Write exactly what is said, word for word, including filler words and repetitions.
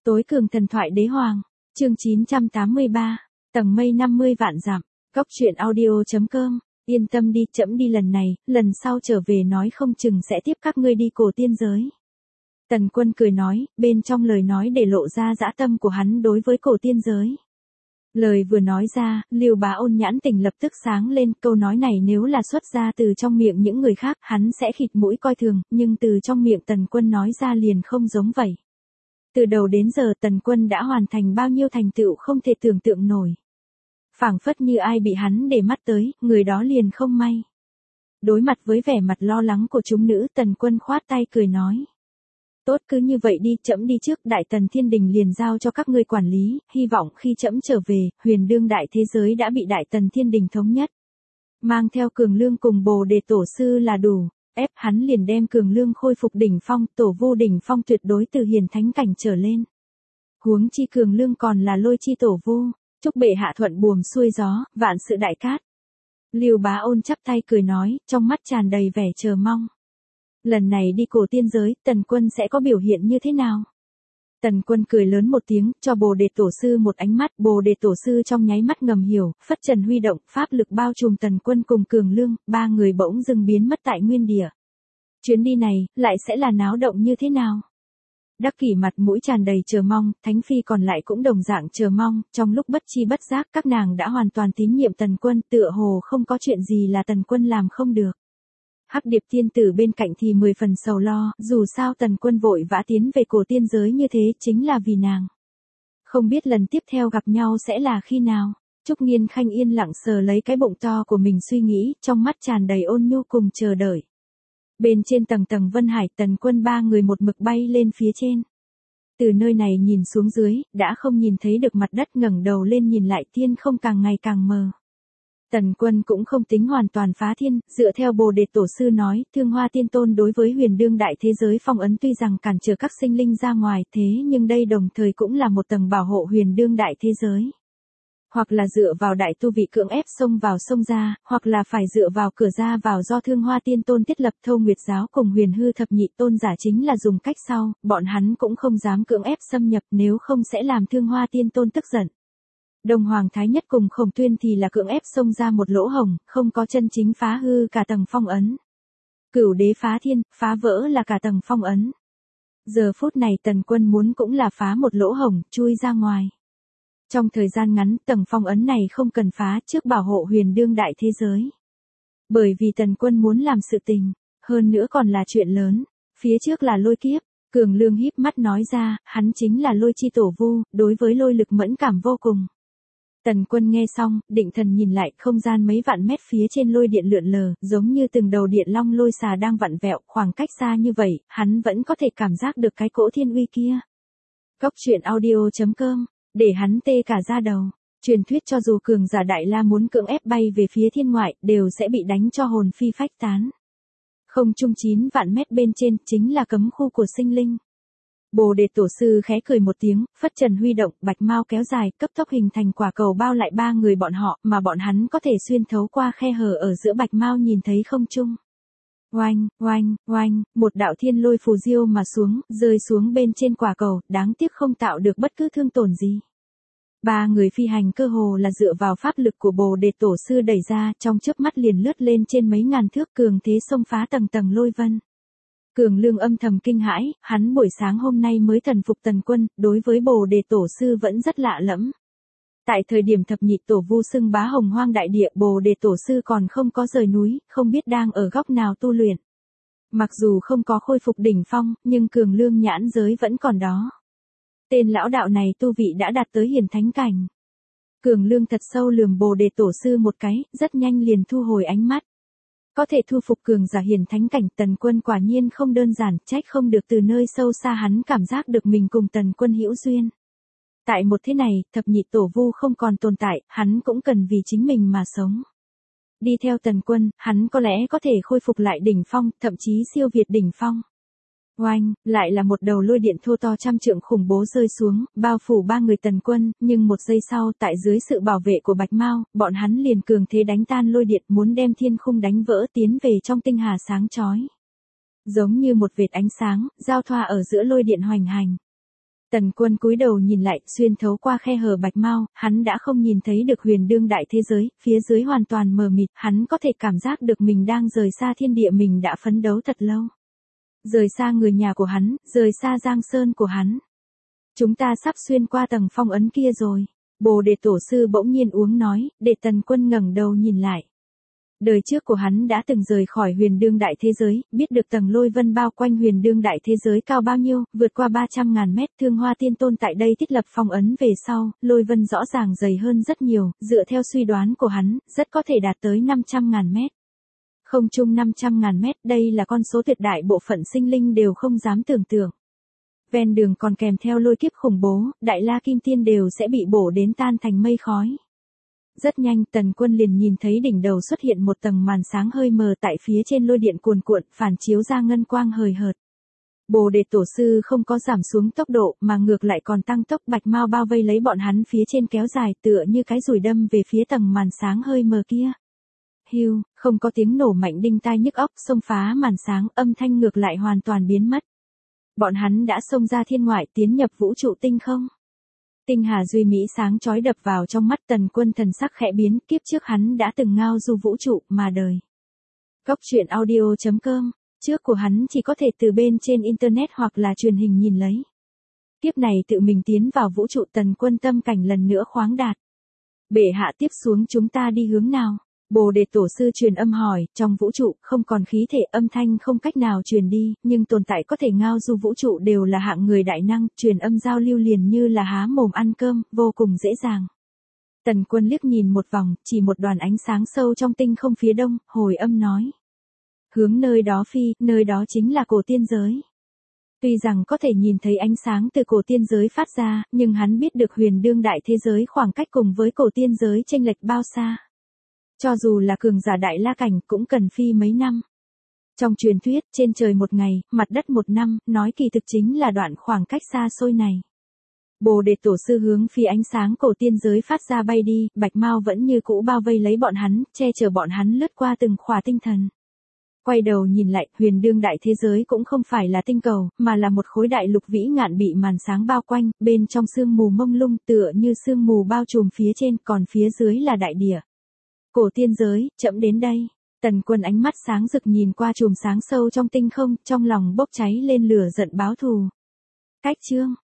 Tối cường thần thoại đế hoàng, chương chín trăm tám mươi ba, tầng mây năm mươi vạn dặm, góc truyện audio.com, yên tâm đi, trẫm đi lần này, lần sau trở về nói không chừng sẽ tiếp các ngươi đi cổ tiên giới. Tần Quân cười nói, bên trong lời nói để lộ ra dã tâm của hắn đối với cổ tiên giới. Lời vừa nói ra, Lưu Bá Ôn nhãn tình lập tức sáng lên, câu nói này nếu là xuất ra từ trong miệng những người khác, hắn sẽ khịt mũi coi thường, nhưng từ trong miệng Tần Quân nói ra liền không giống vậy. Từ đầu đến giờ Tần Quân đã hoàn thành bao nhiêu thành tựu không thể tưởng tượng nổi. Phảng phất như ai bị hắn để mắt tới, người đó liền không may. Đối mặt với vẻ mặt lo lắng của chúng nữ, Tần Quân khoát tay cười nói. Tốt, cứ như vậy đi, trẫm đi trước, Đại Tần Thiên Đình liền giao cho các ngươi quản lý, hy vọng khi trẫm trở về, huyền đương đại thế giới đã bị Đại Tần Thiên Đình thống nhất. Mang theo Cường Lương cùng Bồ Đề Tổ Sư là đủ, ép hắn liền đem Cường Lương khôi phục đỉnh phong, Tổ Vu đỉnh phong tuyệt đối từ hiền thánh cảnh trở lên. Huống chi Cường Lương còn là Lôi chi Tổ Vu, chúc bệ hạ thuận buồm xuôi gió, vạn sự đại cát. Lưu Bá Ôn chắp tay cười nói, trong mắt tràn đầy vẻ chờ mong. Lần này đi cổ tiên giới, Tần Quân sẽ có biểu hiện như thế nào? Tần Quân cười lớn một tiếng, cho Bồ Đề Tổ Sư một ánh mắt, Bồ Đề Tổ Sư trong nháy mắt ngầm hiểu, phất trần huy động, pháp lực bao trùm Tần Quân cùng Cường Lương, ba người bỗng dưng biến mất tại nguyên địa. Chuyến đi này, lại sẽ là náo động như thế nào? Đắc Kỷ mặt mũi tràn đầy chờ mong, Thánh Phi còn lại cũng đồng dạng chờ mong, trong lúc bất chi bất giác các nàng đã hoàn toàn tín nhiệm Tần Quân, tựa hồ không có chuyện gì là Tần Quân làm không được. Hắc Điệp tiên tử bên cạnh thì mười phần sầu lo, dù sao Tần Quân vội vã tiến về cổ tiên giới như thế chính là vì nàng. Không biết lần tiếp theo gặp nhau sẽ là khi nào. Trúc Nghiên Khanh yên lặng sờ lấy cái bụng to của mình suy nghĩ, trong mắt tràn đầy ôn nhu cùng chờ đợi. Bên trên tầng tầng Vân Hải, Tần Quân ba người một mực bay lên phía trên. Từ nơi này nhìn xuống dưới, đã không nhìn thấy được mặt đất, ngẩng đầu lên nhìn lại thiên không càng ngày càng mờ. Tần Quân cũng không tính hoàn toàn phá thiên, dựa theo Bồ Đề Tổ Sư nói, Thương Hoa Tiên Tôn đối với huyền đương đại thế giới phong ấn tuy rằng cản trở các sinh linh ra ngoài, thế nhưng đây đồng thời cũng là một tầng bảo hộ huyền đương đại thế giới. Hoặc là dựa vào đại tu vị cưỡng ép xông vào xông ra, hoặc là phải dựa vào cửa ra vào do Thương Hoa Tiên Tôn thiết lập. Thâu Nguyệt Giáo cùng Huyền Hư Thập Nhị Tôn giả chính là dùng cách sau, bọn hắn cũng không dám cưỡng ép xâm nhập, nếu không sẽ làm Thương Hoa Tiên Tôn tức giận. Đông Hoàng Thái Nhất cùng Khổng Tuyên thì là cưỡng ép xông ra một lỗ hổng, không có chân chính phá hư cả tầng phong ấn. Cửu đế phá thiên, phá vỡ là cả tầng phong ấn. Giờ phút này Tần Quân muốn cũng là phá một lỗ hổng, chui ra ngoài. Trong thời gian ngắn, tầng phong ấn này không cần phá, trước bảo hộ huyền đương đại thế giới. Bởi vì Tần Quân muốn làm sự tình, hơn nữa còn là chuyện lớn, phía trước là lôi kiếp. Cường Lương híp mắt nói ra, hắn chính là Lôi chi Tổ Vu, đối với lôi lực mẫn cảm vô cùng. Tần Quân nghe xong, định thần nhìn lại, không gian mấy vạn mét phía trên lôi điện lượn lờ, giống như từng đầu điện long lôi xà đang vặn vẹo, khoảng cách xa như vậy, hắn vẫn có thể cảm giác được cái cỗ thiên uy kia. Góc truyện audio.com, để hắn tê cả da đầu. Truyền thuyết cho dù cường giả Đại La muốn cưỡng ép bay về phía thiên ngoại, đều sẽ bị đánh cho hồn phi phách tán. Không trung chín vạn mét bên trên, chính là cấm khu của sinh linh. Bồ Đề Tổ Sư khẽ cười một tiếng, phất trần huy động, bạch mao kéo dài, cấp tốc hình thành quả cầu bao lại ba người bọn họ, mà bọn hắn có thể xuyên thấu qua khe hở ở giữa bạch mao nhìn thấy không trung. Oanh, oanh, oanh, một đạo thiên lôi phù diêu mà xuống, rơi xuống bên trên quả cầu, đáng tiếc không tạo được bất cứ thương tổn gì. Ba người phi hành cơ hồ là dựa vào pháp lực của Bồ Đề Tổ Sư đẩy ra, trong chớp mắt liền lướt lên trên mấy ngàn thước, cường thế xông phá tầng tầng lôi vân. Cường Lương âm thầm kinh hãi, hắn buổi sáng hôm nay mới thần phục Tần Quân, đối với Bồ Đề Tổ Sư vẫn rất lạ lẫm. Tại thời điểm thập nhị tổ vu xưng bá hồng hoang đại địa, Bồ Đề Tổ Sư còn không có rời núi, không biết đang ở góc nào tu luyện. Mặc dù không có khôi phục đỉnh phong, nhưng Cường Lương nhãn giới vẫn còn đó. Tên lão đạo này tu vị đã đạt tới hiền thánh cảnh. Cường Lương thật sâu lườm Bồ Đề Tổ Sư một cái, rất nhanh liền thu hồi ánh mắt. Có thể thu phục cường giả hiền thánh cảnh, Tần Quân quả nhiên không đơn giản, trách không được từ nơi sâu xa hắn cảm giác được mình cùng Tần Quân hữu duyên. Tại một thế này, thập nhị tổ vu không còn tồn tại, hắn cũng cần vì chính mình mà sống. Đi theo Tần Quân, hắn có lẽ có thể khôi phục lại đỉnh phong, thậm chí siêu việt đỉnh phong. Oanh, lại là một đầu lôi điện thô to trăm trượng khủng bố rơi xuống, bao phủ ba người Tần Quân, nhưng một giây sau, tại dưới sự bảo vệ của Bạch Mao, bọn hắn liền cường thế đánh tan lôi điện, muốn đem thiên khung đánh vỡ tiến về trong tinh hà sáng chói. Giống như một vệt ánh sáng, giao thoa ở giữa lôi điện hoành hành. Tần Quân cúi đầu nhìn lại, xuyên thấu qua khe hở bạch mau, hắn đã không nhìn thấy được huyền đương đại thế giới, phía dưới hoàn toàn mờ mịt, hắn có thể cảm giác được mình đang rời xa thiên địa mình đã phấn đấu thật lâu. Rời xa người nhà của hắn, rời xa Giang Sơn của hắn. Chúng ta sắp xuyên qua tầng phong ấn kia rồi. Bồ Đề Tổ sư bỗng nhiên uống nói, để Tần Quân ngẩng đầu nhìn lại. Đời trước của hắn đã từng rời khỏi huyền đương đại thế giới, biết được tầng lôi vân bao quanh huyền đương đại thế giới cao bao nhiêu, vượt qua ba trăm ngàn mét. Thương Hoa Tiên Tôn tại đây thiết lập phong ấn về sau, lôi vân rõ ràng dày hơn rất nhiều, dựa theo suy đoán của hắn, rất có thể đạt tới năm trăm ngàn mét. Không chung năm trăm ngàn mét, đây là con số tuyệt đại bộ phận sinh linh đều không dám tưởng tượng. Ven đường còn kèm theo lôi kiếp khủng bố, Đại La Kim Tiên đều sẽ bị bổ đến tan thành mây khói. Rất nhanh Tần Quân liền nhìn thấy đỉnh đầu xuất hiện một tầng màn sáng hơi mờ tại phía trên lôi điện cuồn cuộn, phản chiếu ra ngân quang hời hợt. Bồ Đề Tổ sư không có giảm xuống tốc độ mà ngược lại còn tăng tốc, bạch mau bao vây lấy bọn hắn phía trên kéo dài tựa như cái dùi đâm về phía tầng màn sáng hơi mờ kia. Hiu, không có tiếng nổ mạnh đinh tai nhức óc, xông phá màn sáng, âm thanh ngược lại hoàn toàn biến mất. Bọn hắn đã xông ra thiên ngoại, tiến nhập vũ trụ tinh không. Tinh hà duy mỹ sáng chói đập vào trong mắt Tần Quân, thần sắc khẽ biến, kiếp trước hắn đã từng ngao du vũ trụ mà đời. Góc truyện audio chấm com, trước của hắn chỉ có thể từ bên trên internet hoặc là truyền hình nhìn lấy. Kiếp này tự mình tiến vào vũ trụ, Tần Quân tâm cảnh lần nữa khoáng đạt. Bệ hạ, tiếp xuống chúng ta đi hướng nào? Bồ Đề Tổ sư truyền âm hỏi, trong vũ trụ không còn khí thể, âm thanh không cách nào truyền đi, nhưng tồn tại có thể ngao du vũ trụ đều là hạng người đại năng, truyền âm giao lưu liền như là há mồm ăn cơm, vô cùng dễ dàng. Tần Quân liếc nhìn một vòng, chỉ một đoàn ánh sáng sâu trong tinh không phía đông, hồi âm nói. Hướng nơi đó phi, nơi đó chính là cổ tiên giới. Tuy rằng có thể nhìn thấy ánh sáng từ cổ tiên giới phát ra, nhưng hắn biết được huyền đương đại thế giới khoảng cách cùng với cổ tiên giới chênh lệch bao xa. Cho dù là cường giả đại la cảnh cũng cần phi mấy năm. Trong truyền thuyết, trên trời một ngày, mặt đất một năm, nói kỳ thực chính là đoạn khoảng cách xa xôi này. Bồ Đề Tổ sư hướng phía ánh sáng cổ tiên giới phát ra bay đi, bạch mau vẫn như cũ bao vây lấy bọn hắn, che chở bọn hắn lướt qua từng khỏa tinh thần. Quay đầu nhìn lại, huyền đương đại thế giới cũng không phải là tinh cầu, mà là một khối đại lục vĩ ngạn bị màn sáng bao quanh, bên trong sương mù mông lung tựa như sương mù bao trùm phía trên, còn phía dưới là đại địa. Cổ tiên giới, chậm đến đây. Tần Quân ánh mắt sáng rực nhìn qua chùm sáng sâu trong tinh không, trong lòng bốc cháy lên lửa giận báo thù. Cách chương